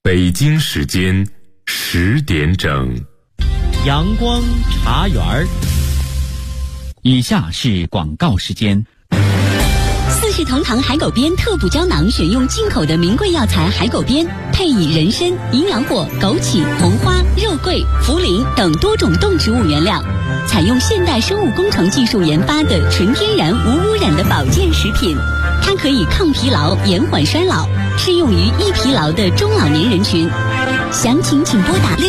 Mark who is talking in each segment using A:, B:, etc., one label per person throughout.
A: 北京时间10点整，
B: 阳光茶园儿。以下是广告时间。
C: 四世同堂海狗鞭特补胶囊选用进口的名贵药材海狗鞭，配以人参、营养果、枸杞、红花、肉桂、茯苓等多种动植物原料，采用现代生物工程技术研发的纯天然无污染的保健食品。它可以抗疲劳、延缓衰老，适用于易疲劳的中老年人群。详情请拨打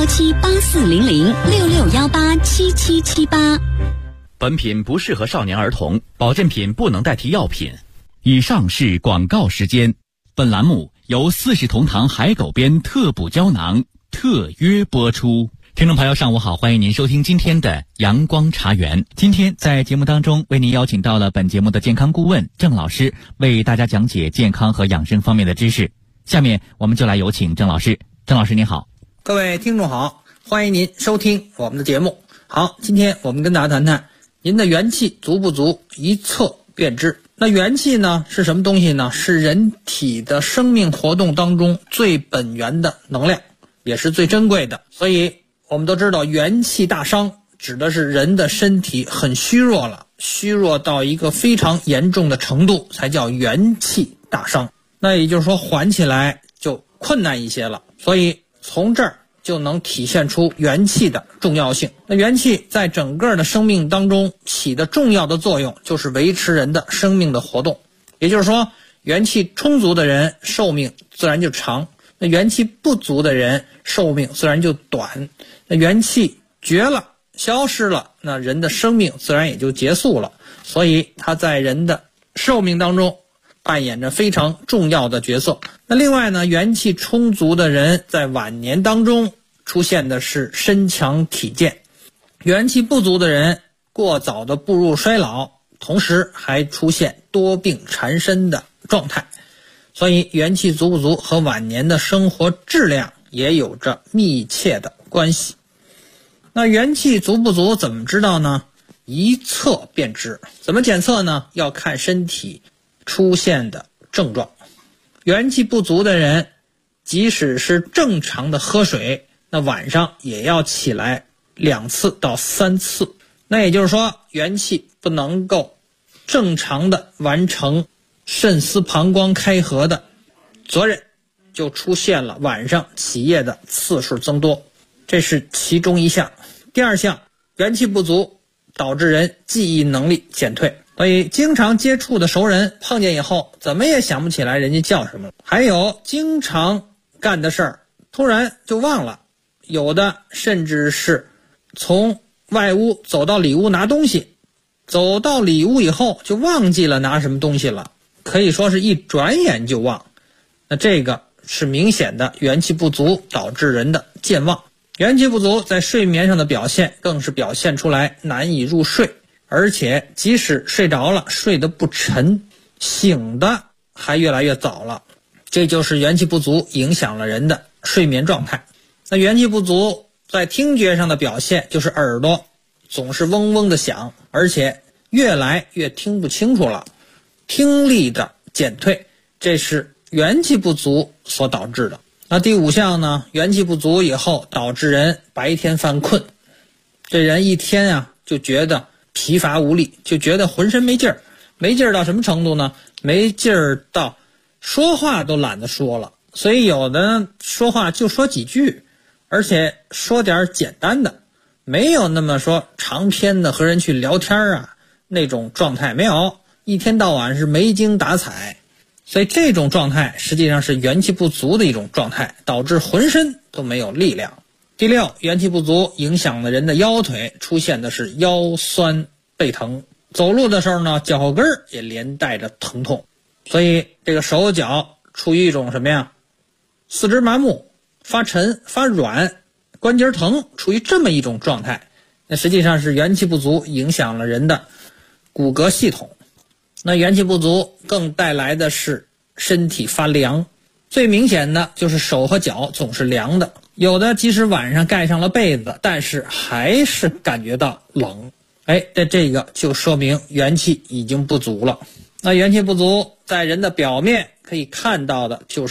C: 6617840066187778。
B: 本品不适合少年儿童，保健品不能代替药品。以上是广告时间。本栏目由四世同堂海狗鞭特补胶囊特约播出。听众朋友上午好，欢迎您收听今天的阳光茶园。今天在节目当中为您邀请到了本节目的健康顾问郑老师，为大家讲解健康和养生方面的知识。下面我们就来有请郑老师。郑老师您好。
D: 各位听众好，欢迎您收听我们的节目。好，今天我们跟大家谈谈您的元气足不足，一测便知。那元气呢是什么东西呢？是人体的生命活动当中最本源的能量，也是最珍贵的。所以我们都知道元气大伤指的是人的身体很虚弱了，虚弱到一个非常严重的程度才叫元气大伤。那也就是说缓起来就困难一些了，所以从这儿就能体现出元气的重要性。那元气在整个的生命当中起的重要的作用就是维持人的生命的活动。也就是说元气充足的人寿命自然就长，那元气不足的人寿命自然就短。那元气绝了，消失了，那人的生命自然也就结束了。所以它在人的寿命当中扮演着非常重要的角色。那另外呢，元气充足的人在晚年当中出现的是身强体健，元气不足的人过早的步入衰老，同时还出现多病缠身的状态。所以元气足不足和晚年的生活质量也有着密切的关系。那元气足不足怎么知道呢？一测便知。怎么检测呢？要看身体出现的症状。元气不足的人即使是正常的喝水，那晚上也要起来2次到3次。那也就是说元气不能够正常的完成肾丝膀胱开合的责任，就出现了晚上起夜的次数增多，这是其中一项。第二项，元气不足导致人记忆能力减退，所以经常接触的熟人碰见以后怎么也想不起来人家叫什么了。还有经常干的事儿突然就忘了，有的甚至是从外屋走到里屋拿东西，走到里屋以后就忘记了拿什么东西了，可以说是一转眼就忘。那这个是明显的元气不足导致人的健忘。元气不足在睡眠上的表现更是表现出来难以入睡，而且即使睡着了睡得不沉，醒的还越来越早了。这就是元气不足影响了人的睡眠状态。那元气不足在听觉上的表现就是耳朵总是嗡嗡的响，而且越来越听不清楚了，听力的减退，这是元气不足所导致的。那第5项呢，元气不足以后导致人白天犯困，这人一天啊就觉得疲乏无力，就觉得浑身没劲儿。没劲儿到什么程度呢？没劲儿到说话都懒得说了。所以有的说话就说几句，而且说点简单的，没有那么说长篇的和人去聊天啊，那种状态没有，一天到晚是没精打采。所以这种状态实际上是元气不足的一种状态，导致浑身都没有力量。第6，元气不足影响了人的腰腿，出现的是腰酸背疼，走路的时候呢，脚后跟也连带着疼痛。所以这个手脚处于一种什么呀？四肢麻木、发沉、发软、关节疼，处于这么一种状态。那实际上是元气不足影响了人的骨骼系统。那元气不足更带来的是身体发凉，最明显的就是手和脚总是凉的，有的即使晚上盖上了被子，但是还是感觉到冷。这个就说明元气已经不足了。那元气不足在人的表面可以看到的就是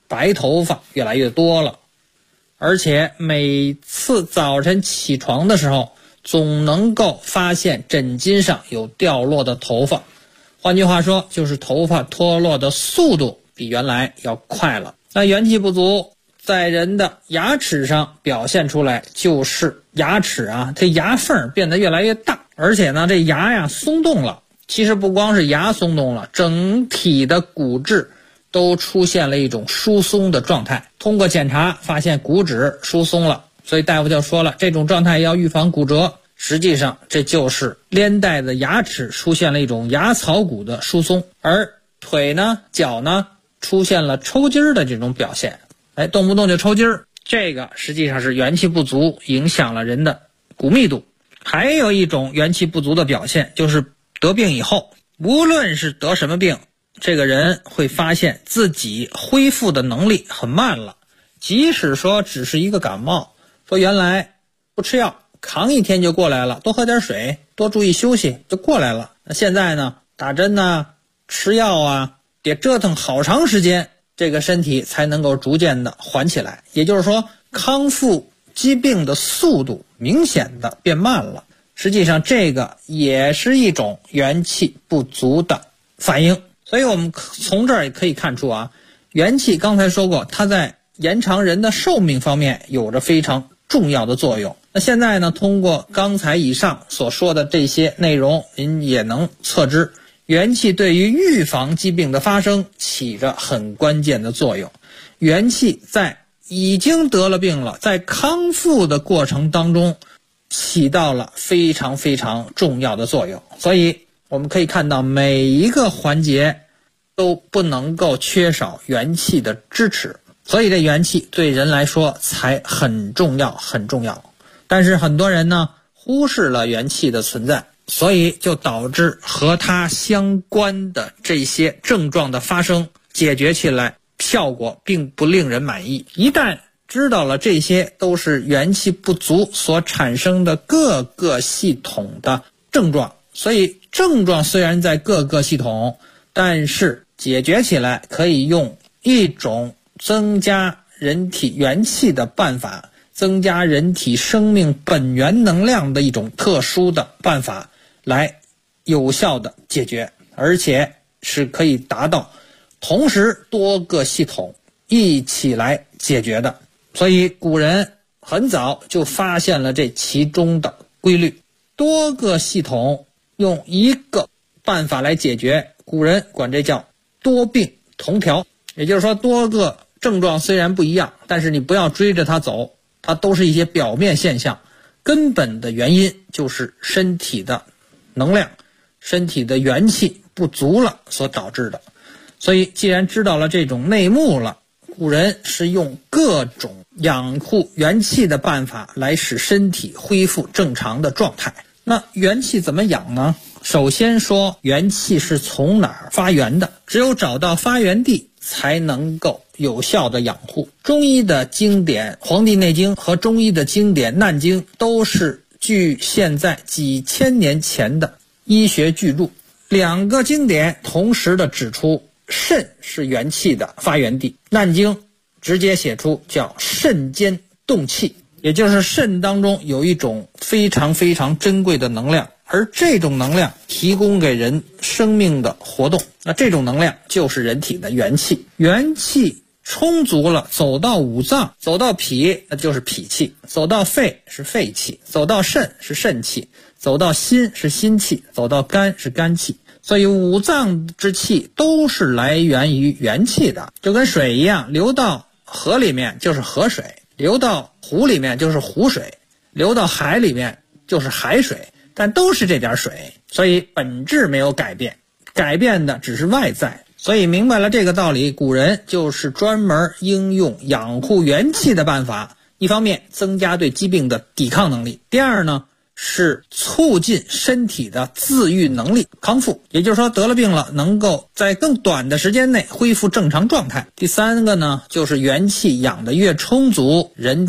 D: 白头发越来越多了，而且每次早晨起床的时候总能够发现枕巾上有掉落的头发，换句话说就是头发脱落的速度比原来要快了。那元气不足在人的牙齿上表现出来，就是牙齿啊，这牙缝变得越来越大，而且呢这牙呀松动了。其实不光是牙松动了，整体的骨质都出现了一种疏松的状态。通过检查发现骨质疏松了，所以大夫就说了，这种状态要预防骨折。实际上这就是连带的牙齿出现了一种牙槽骨的疏松，而腿呢脚呢出现了抽筋的这种表现，动不动就抽筋儿，这个实际上是元气不足影响了人的骨密度。还有一种元气不足的表现，就是得病以后，无论是得什么病，这个人会发现自己恢复的能力很慢了。即使说只是一个感冒，说原来不吃药扛一天就过来了，多喝点水，多注意休息就过来了。那现在呢，打针啊，吃药啊，得折腾好长时间，这个身体才能够逐渐的缓起来。也就是说，康复疾病的速度明显的变慢了。实际上这个也是一种元气不足的反应。所以我们从这儿也可以看出啊，元气刚才说过，它在延长人的寿命方面有着非常重要的作用。那现在呢，通过刚才以上所说的这些内容，您也能测知元气对于预防疾病的发生起着很关键的作用。元气在已经得了病了，在康复的过程当中起到了非常非常重要的作用。所以我们可以看到每一个环节都不能够缺少元气的支持，所以这元气对人来说才很重要很重要。但是很多人呢忽视了元气的存在，所以就导致和它相关的这些症状的发生解决起来效果并不令人满意。一旦知道了这些都是元气不足所产生的各个系统的症状，所以症状虽然在各个系统，但是解决起来可以用一种增加人体元气的办法，增加人体生命本源能量的一种特殊的办法来有效的解决，而且是可以达到同时多个系统一起来解决的。所以古人很早就发现了这其中的规律，多个系统用一个办法来解决，古人管这叫多病同调。也就是说，多个症状虽然不一样，但是你不要追着它走，它都是一些表面现象，根本的原因就是身体的能量、身体的元气不足了所导致的。所以既然知道了这种内幕了，古人是用各种养护元气的办法来使身体恢复正常的状态。那元气怎么养呢？首先说元气是从哪儿发源的，只有找到发源地才能够有效的养护。中医的经典《黄帝内经》和中医的经典《难经》都是距现在几千年前的医学巨著，两个经典同时的指出肾是元气的发源地。难经直接写出叫肾间动气，也就是肾当中有一种非常非常珍贵的能量，而这种能量提供给人生命的活动，那这种能量就是人体的元气。元气充足了，走到五脏，走到脾那就是脾气，走到肺是肺气，走到肾是肾气，走到心是心气，走到肝是肝气。所以五脏之气都是来源于元气的，就跟水一样，流到河里面就是河水，流到湖里面就是湖水，流到海里面就是海水，但都是这点水，所以本质没有改变，改变的只是外在。所以明白了这个道理，古人就是专门应用养护元气的办法，一方面增加对疾病的抵抗能力，第二呢是促进身体的自愈能力康复，也就是说得了病了能够在更短的时间内恢复正常状态。第三个呢就是元气养得越充足，人的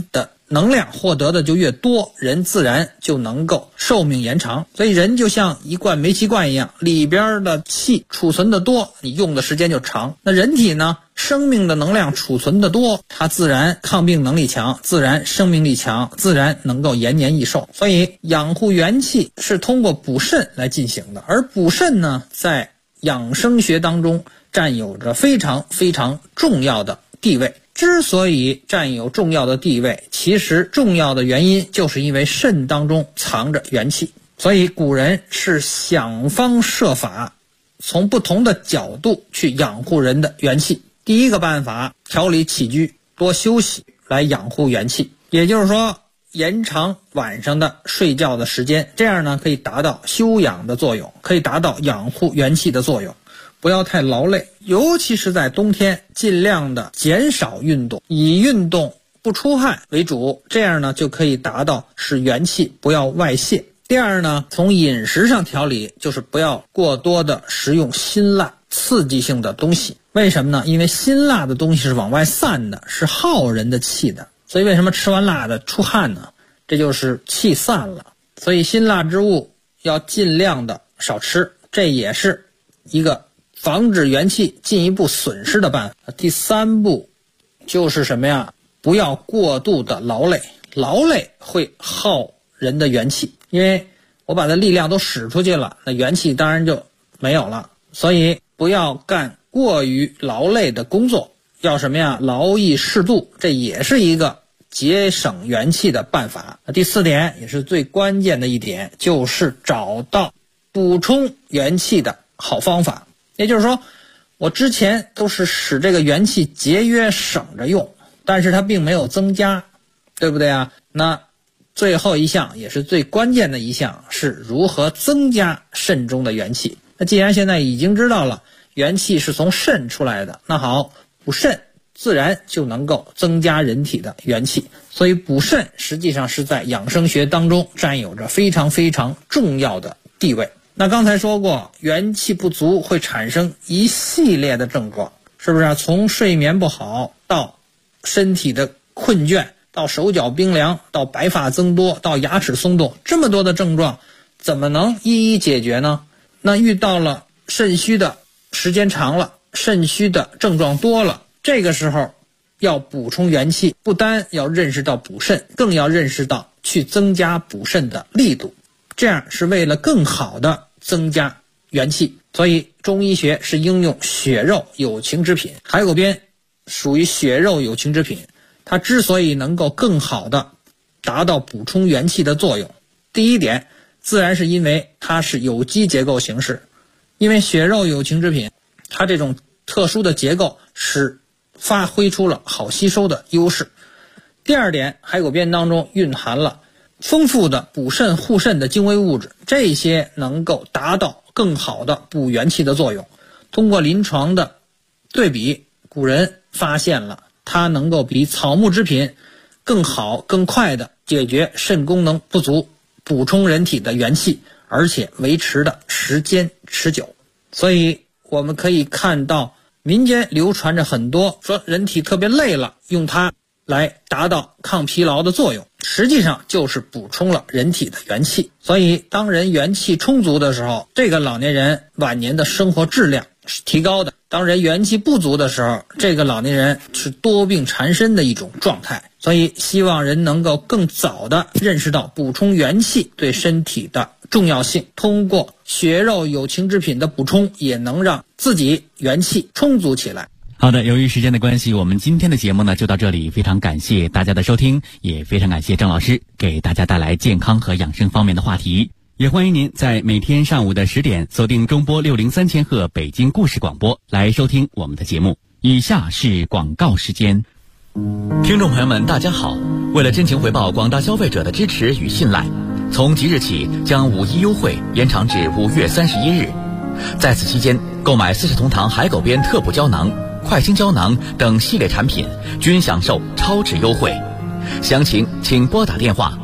D: 能量获得的就越多，人自然就能够寿命延长。所以人就像一罐煤气罐一样，里边的气储存的多，你用的时间就长。那人体呢，生命的能量储存的多，它自然抗病能力强，自然生命力强，自然能够延年益寿。所以养护元气是通过补肾来进行的，而补肾呢，在养生学当中占有着非常非常重要的地位。之所以占有重要的地位，其实重要的原因就是因为肾当中藏着元气。所以古人是想方设法从不同的角度去养护人的元气。第一个办法，调理起居，多休息来养护元气，也就是说延长晚上的睡觉的时间，这样呢可以达到休养的作用，可以达到养护元气的作用。不要太劳累，尤其是在冬天，尽量的减少运动，以运动不出汗为主，这样呢就可以达到使元气不要外泄。第二呢，从饮食上调理，就是不要过多的食用辛辣刺激性的东西。为什么呢？因为辛辣的东西是往外散的，是耗人的气的，所以为什么吃完辣的出汗呢？这就是气散了。所以辛辣之物要尽量的少吃，这也是一个防止元气进一步损失的办法。第三步就是什么呀？不要过度的劳累，劳累会耗人的元气，因为我把它力量都使出去了，那元气当然就没有了。所以不要干过于劳累的工作，要什么呀？劳逸适度，这也是一个节省元气的办法。第四点也是最关键的一点，就是找到补充元气的好方法。也就是说，我之前都是使这个元气节约省着用，但是它并没有增加，对不对啊？那最后一项也是最关键的一项，是如何增加肾中的元气。那既然现在已经知道了元气是从肾出来的，那好，补肾自然就能够增加人体的元气。所以补肾实际上是在养生学当中占有着非常非常重要的地位。那刚才说过，元气不足会产生一系列的症状，是不是啊？从睡眠不好到身体的困倦，到手脚冰凉，到白发增多，到牙齿松动，这么多的症状怎么能一一解决呢？那遇到了肾虚的时间长了，肾虚的症状多了，这个时候要补充元气，不单要认识到补肾，更要认识到去增加补肾的力度，这样是为了更好的增加元气。所以中医学是应用血肉有情之品，海狗鞭属于血肉有情之品，它之所以能够更好的达到补充元气的作用，第一点自然是因为它是有机结构形式，因为血肉有情之品，它这种特殊的结构是发挥出了好吸收的优势。第二点，海狗鞭当中蕴含了丰富的补肾护肾的精微物质，这些能够达到更好的补元气的作用。通过临床的对比，古人发现了它能够比草木之品更好更快的解决肾功能不足，补充人体的元气，而且维持的时间持久。所以我们可以看到民间流传着很多说人体特别累了，用它来达到抗疲劳的作用，实际上就是补充了人体的元气。所以当人元气充足的时候，这个老年人晚年的生活质量是提高的。当人元气不足的时候，这个老年人是多病缠身的一种状态。所以希望人能够更早的认识到补充元气对身体的重要性，通过血肉有情之品的补充，也能让自己元气充足起来。
B: 好的，由于时间的关系，我们今天的节目呢就到这里，非常感谢大家的收听，也非常感谢郑老师给大家带来健康和养生方面的话题。也欢迎您在每天上午的10点锁定中波603千赫北京故事广播来收听我们的节目。以下是广告时间。听众朋友们大家好，为了真情回报广大消费者的支持与信赖，从即日起将5·1优惠延长至5月31日。在此期间，购买40同堂海狗鞭特补胶囊、快清胶囊等系列产品均享受超值优惠。详情请拨打电话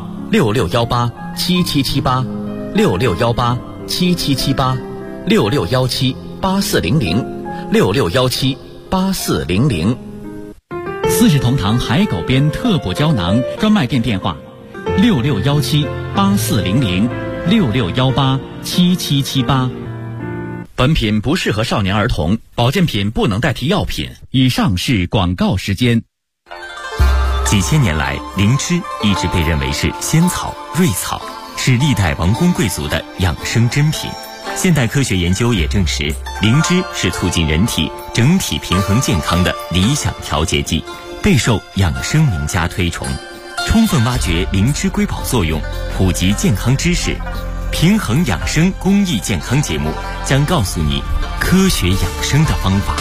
B: 66187778、66187778、66178400、66178400。 四世同堂海狗鞭特补胶囊专卖店电话：6617-8400，6618-7778。本品不适合少年儿童，保健品不能代替药品。以上是广告时间。
E: 几千年来，灵芝一直被认为是仙草、瑞草，是历代王公贵族的养生珍品。现代科学研究也证实，灵芝是促进人体整体平衡健康的理想调节剂，备受养生名家推崇。充分挖掘灵芝瑰宝作用，普及健康知识，平衡养生公益健康节目将告诉你科学养生的方法。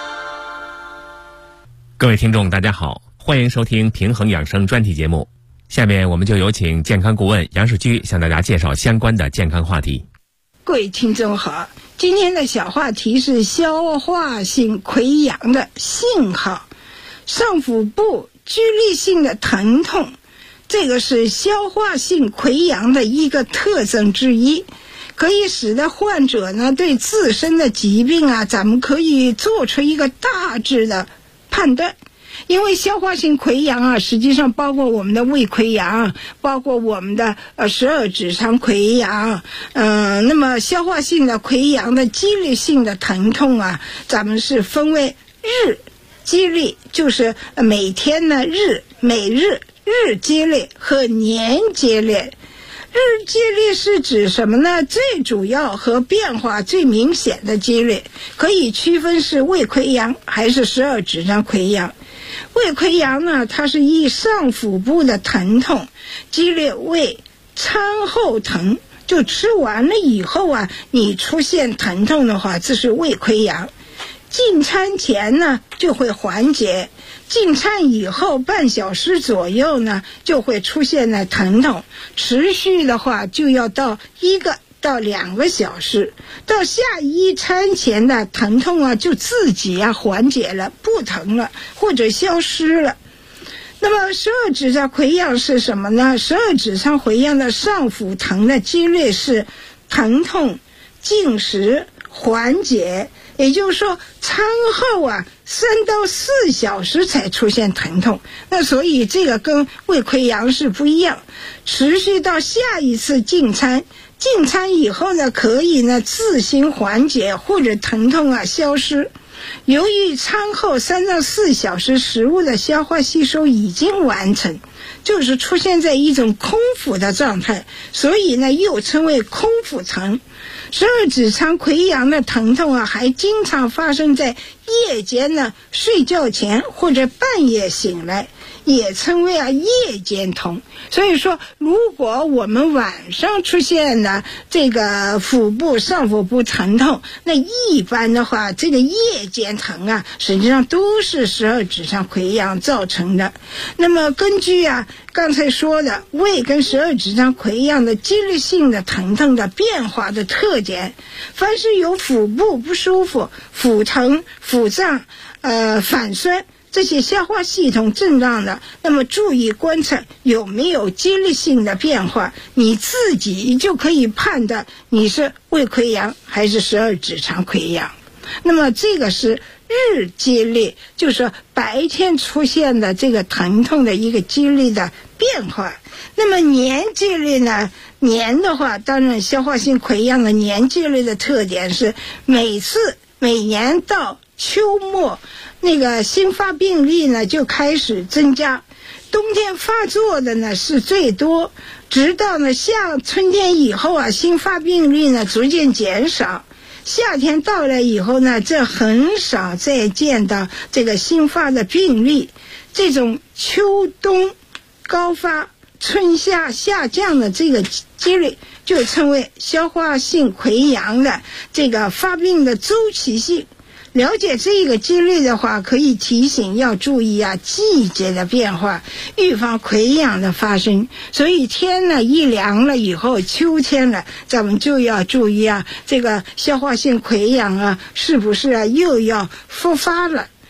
F: 各位听众大家好，欢迎收听平衡养生专题节目。下面我们就有请健康顾问杨世居向大家介绍相关的健康话题。
G: 各位听众好，今天的小话题是消化性溃疡的信号。上腹部剧烈性的疼痛，这个是消化性溃疡的一个特征之一，可以使得患者呢对自身的疾病咱们可以做出一个大致的判断。因为消化性溃疡实际上包括我们的胃溃疡，包括我们的12指肠溃疡，那么消化性的溃疡的激烈性的疼痛咱们是分为日激烈，就是每天呢每日激烈和年激烈。日激烈是指什么呢？最主要和变化最明显的激烈，可以区分是胃溃疡还是12指肠溃疡。胃溃疡呢，它是以上腹部的疼痛，激烈为餐后疼，就吃完了以后你出现疼痛的话，这是胃溃疡。进餐前呢就会缓解，进餐以后半小时左右呢就会出现了疼痛，持续的话就要到1到2个小时，到下一餐前的疼痛就自己缓解了，不疼了或者消失了。那么12指肠溃疡是什么呢？12指肠溃疡的上腹疼的激烈是疼痛、进食、缓解，也就是说餐后3到4小时才出现疼痛。那所以这个跟胃溃疡是不一样，持续到下一次进餐以后呢，可以呢自行缓解或者疼痛消失。由于餐后3到4小时食物的消化吸收已经完成，就是出现在一种空腹的状态，所以呢又称为空腹疼。12指肠溃疡的疼痛还经常发生在夜间呢睡觉前或者半夜醒来，也称为夜间痛。所以说如果我们晚上出现了这个上腹部疼痛，那一般的话这个夜间疼实际上都是12指肠溃疡造成的。那么根据刚才说的胃跟12指肠溃疡的激烈性的疼痛的变化的特点，凡是有腹部不舒服、腹疼、腹胀、反酸这些消化系统症状的，那么注意观察有没有激烈性的变化，你自己就可以判断你是胃溃疡还是12指肠溃疡。那么这个是日激烈，就是说白天出现的这个疼痛的一个激烈的变化。那么年激烈呢，年的话当然消化性溃疡的年激烈的特点是每年到秋末那个新发病例呢就开始增加，冬天发作的呢是最多，直到呢春天以后新发病例呢逐渐减少，夏天到了以后呢，这很少再见到这个新发的病例。这种秋冬高发、春夏下降的这个几率，就称为消化性溃疡的这个发病的周期性。了解这个几率的话，可以提醒要注意季节的变化，预防溃疡的发生。所以天呢一凉了以后，秋天了，咱们就要注意这个消化性溃疡是不是又要复发了。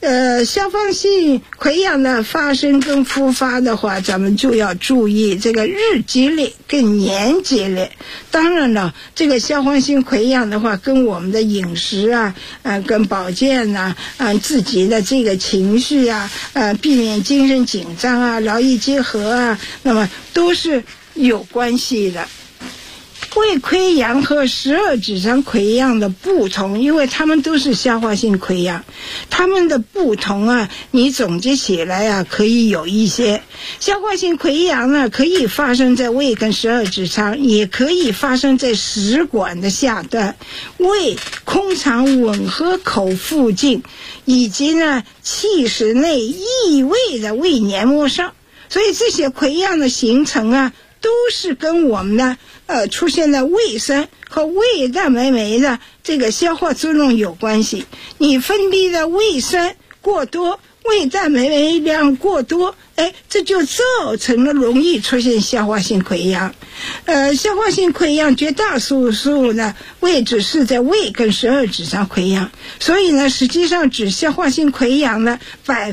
G: 消化性溃疡的发生跟复发的话，咱们就要注意这个日积累跟年积累。当然了，这个消化性溃疡的话，跟我们的饮食啊，跟保健啊，自己的这个情绪啊，避免精神紧张啊，劳逸结合啊，那么都是有关系的。胃溃疡和十二指肠溃疡的不同，因为它们都是消化性溃疡，它们的不同啊，你总结起来啊，可以有一些。消化性溃疡呢，可以发生在胃跟十二指肠，也可以发生在食管的下端、胃空肠吻合口附近，以及呢气室内异位的胃黏膜上。所以这些溃疡的形成啊，都是跟我们的出现的胃酸和胃蛋白酶的这个消化作用有关系。你分泌的胃酸过多，胃蛋白酶量过多，这就造成了容易出现消化性溃疡。消化性溃疡绝大多数的位置是在胃跟十二指肠溃疡，所以呢，实际上指消化性溃疡的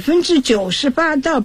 G: 98%到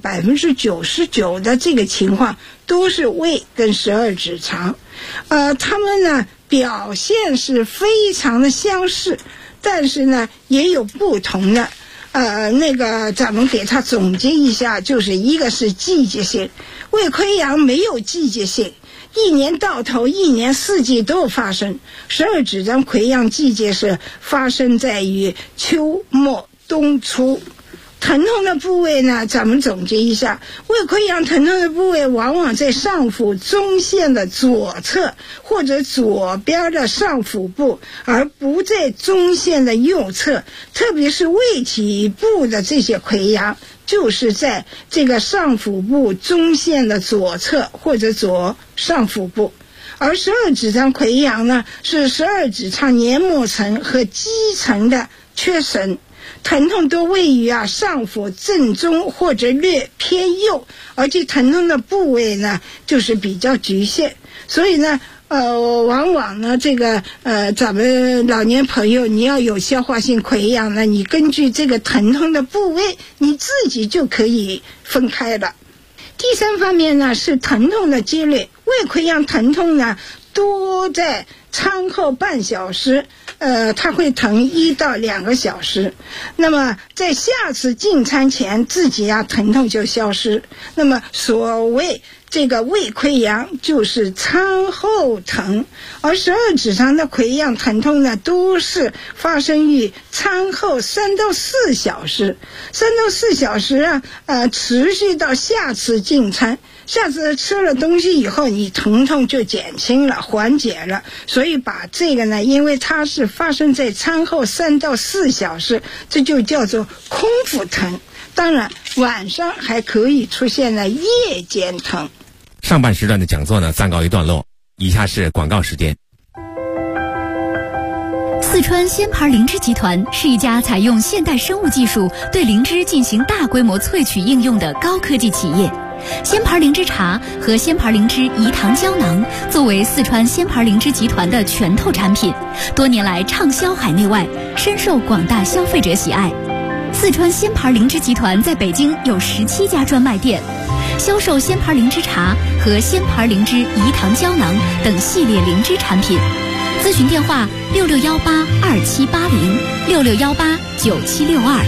G: 99%的这个情况都是胃跟十二指肠。它们呢表现是非常的相似，但是呢也有不同的。咱们给它总结一下，就是一个是季节性，胃溃疡没有季节性，一年到头一年四季都有发生。十二指肠溃疡季节是发生在于秋末冬初。疼痛的部位呢，咱们总结一下，胃溃疡疼痛的部位往往在上腹中线的左侧或者左边的上腹部，而不在中线的右侧，特别是胃体部的这些溃疡就是在这个上腹部中线的左侧或者左上腹部。而十二指肠溃疡呢，是十二指肠黏膜层和肌层的缺损，疼痛多位于上腹正中或者略偏右，而且疼痛的部位呢就是比较局限。所以呢往往呢咱们老年朋友你要有消化性溃疡呢，你根据这个疼痛的部位你自己就可以分开了。第三方面呢是疼痛的积累，胃溃疡疼痛呢多在餐后半小时，它会疼1到2个小时。那么在下次进餐前自己疼痛就消失。那么所谓这个胃溃疡就是餐后疼，而十二指肠的溃疡疼痛呢都是发生于餐后3到4小时，3到4小时持续到下次进餐。下次吃了东西以后，你疼痛就减轻了，缓解了。所以把这个呢，因为它是发生在餐后3到4小时，这就叫做空腹疼。当然晚上还可以出现了夜间疼。
F: 上半时段的讲座呢暂告一段落，以下是广告时间。
C: 四川仙牌灵芝集团是一家采用现代生物技术对灵芝进行大规模萃取应用的高科技企业。仙牌灵芝茶和仙牌灵芝饴糖胶囊作为四川仙牌灵芝集团的拳头产品，多年来畅销海内外，深受广大消费者喜爱。四川仙牌灵芝集团在北京有17家专卖店，销售仙牌灵芝茶和仙牌灵芝饴糖胶囊等系列灵芝产品。咨询电话66182780，66189762。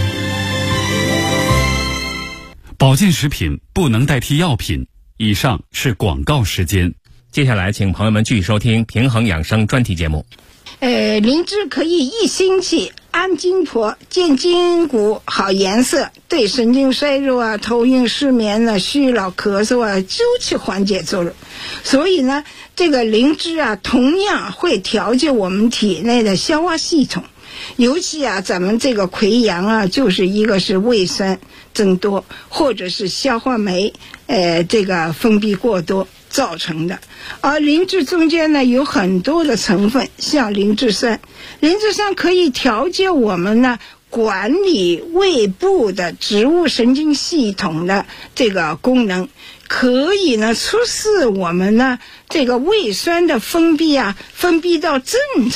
A: 保健食品不能代替药品。以上是广告时间。
F: 接下来请朋友们继续收听平衡养生专题节目。
G: 灵芝可以益心气、安筋魄、健筋骨、好颜色，对神经衰弱头晕失眠虚劳咳嗽就起缓解作用。所以呢，这个灵芝同样会调节我们体内的消化系统。尤其咱们这个溃疡就是一个是胃酸增多，或者是消化酶这个分泌过多造成的。而灵芝中间呢有很多的成分，像灵芝酸可以调节我们呢管理胃部的植物神经系统的这个功能，可以呢促使我们呢这个胃酸的分泌到正常。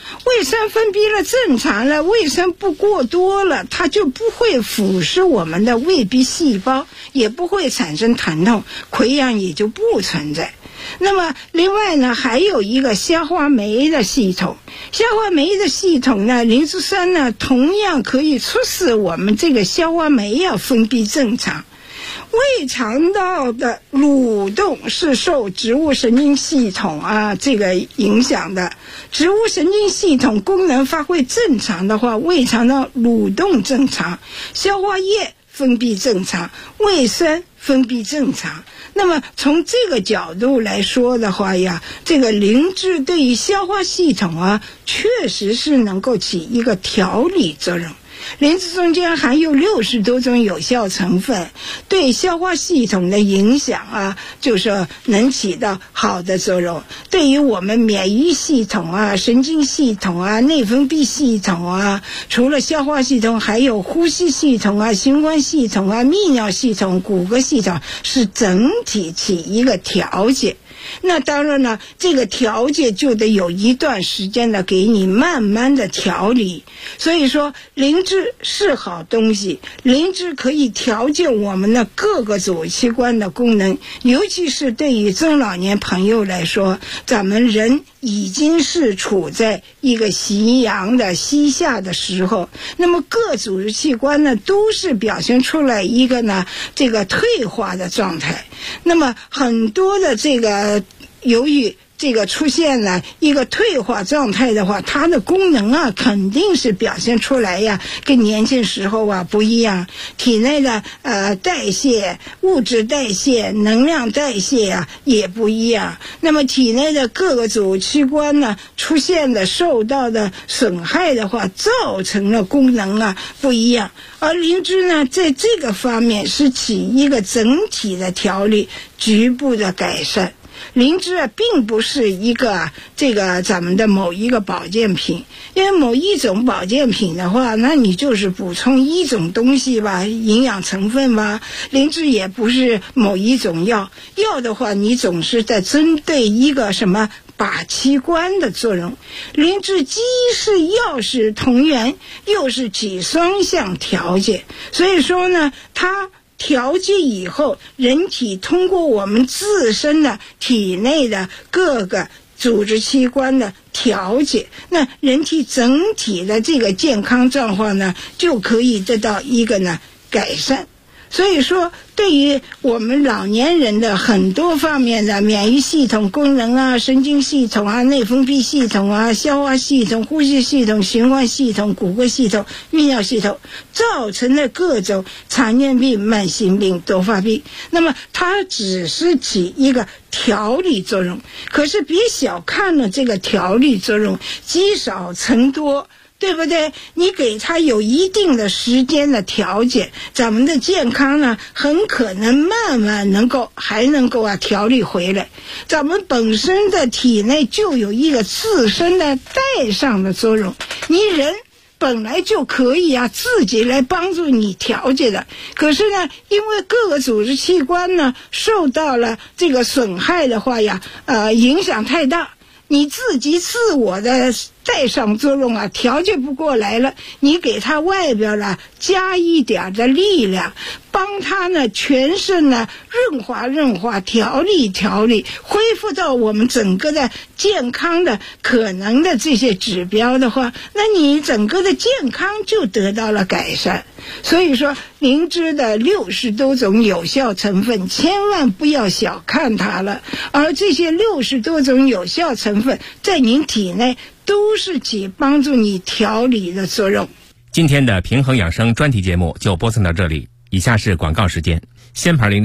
G: 胃酸分泌了正常了，胃酸不过多了，它就不会腐蚀我们的胃壁细胞，也不会产生疼痛，溃疡也就不存在。那么另外呢，还有一个消化酶的系统，消化酶的系统呢，磷脂酸呢同样可以促使我们这个消化酶要分泌正常。胃肠道的蠕动是受植物神经系统这个影响的。植物神经系统功能发挥正常的话，胃肠道蠕动正常，消化液分泌正常，胃酸分泌正常。那么从这个角度来说的话呀，这个灵芝对于消化系统确实是能够起一个调理作用。灵芝中间含有60多种有效成分，对消化系统的影响就是能起到好的作用。对于我们免疫系统神经系统内分泌系统除了消化系统，还有呼吸系统心肝系统泌尿系统、骨骼系统，是整体起一个调节。那当然了，这个调节就得有一段时间的给你慢慢的调理。所以说灵芝是好东西，灵芝可以调节我们的各个组织器官的功能，尤其是对于中老年朋友来说，咱们人已经是处在一个夕阳的西下的时候，那么各组织器官呢都是表现出来一个呢这个退化的状态。那么很多的这个由于这个出现了一个退化状态的话，它的功能肯定是表现出来跟年轻时候不一样。体内的代谢、物质代谢、能量代谢也不一样。那么体内的各个组织器官呢出现的受到的损害的话，造成了功能不一样。而灵芝呢在这个方面是起一个整体的调理，局部的改善。灵芝并不是一个这个咱们的某一个保健品，因为某一种保健品的话，那你就是补充一种东西吧，营养成分吧。灵芝也不是某一种药的话，你总是在针对一个什么把器官的作用。灵芝既是药食同源，又是起双向调节，所以说呢，它调节以后，人体通过我们自身的体内的各个组织器官的调节，那人体整体的这个健康状况呢，就可以得到一个呢改善。所以说对于我们老年人的很多方面的免疫系统功能神经系统内分泌系统消化系统、呼吸系统、循环系统、骨骼系统、泌尿系统，造成了各种常见病、慢性病、多发病。那么它只是起一个调理作用，可是别小看了这个调理作用，积少成多，对不对？你给他有一定的时间的调节，咱们的健康呢很可能慢慢还能够调理回来。咱们本身的体内就有一个自身的带上的作用，你人本来就可以自己来帮助你调节的。可是呢，因为各个组织器官呢受到了这个损害的话影响太大，你自己自我的带上作用调节不过来了，你给他外边加一点的力量，帮他呢全身呢润滑、调理，恢复到我们整个的健康的可能的这些指标的话，那你整个的健康就得到了改善。所以说灵芝的60多种有效成分，千万不要小看它了。而这些60多种有效成分在您体内都是起帮助你调理的作用。
F: 今天的平衡养生专题节目就播送到这里，以下是广告时间。仙牌灵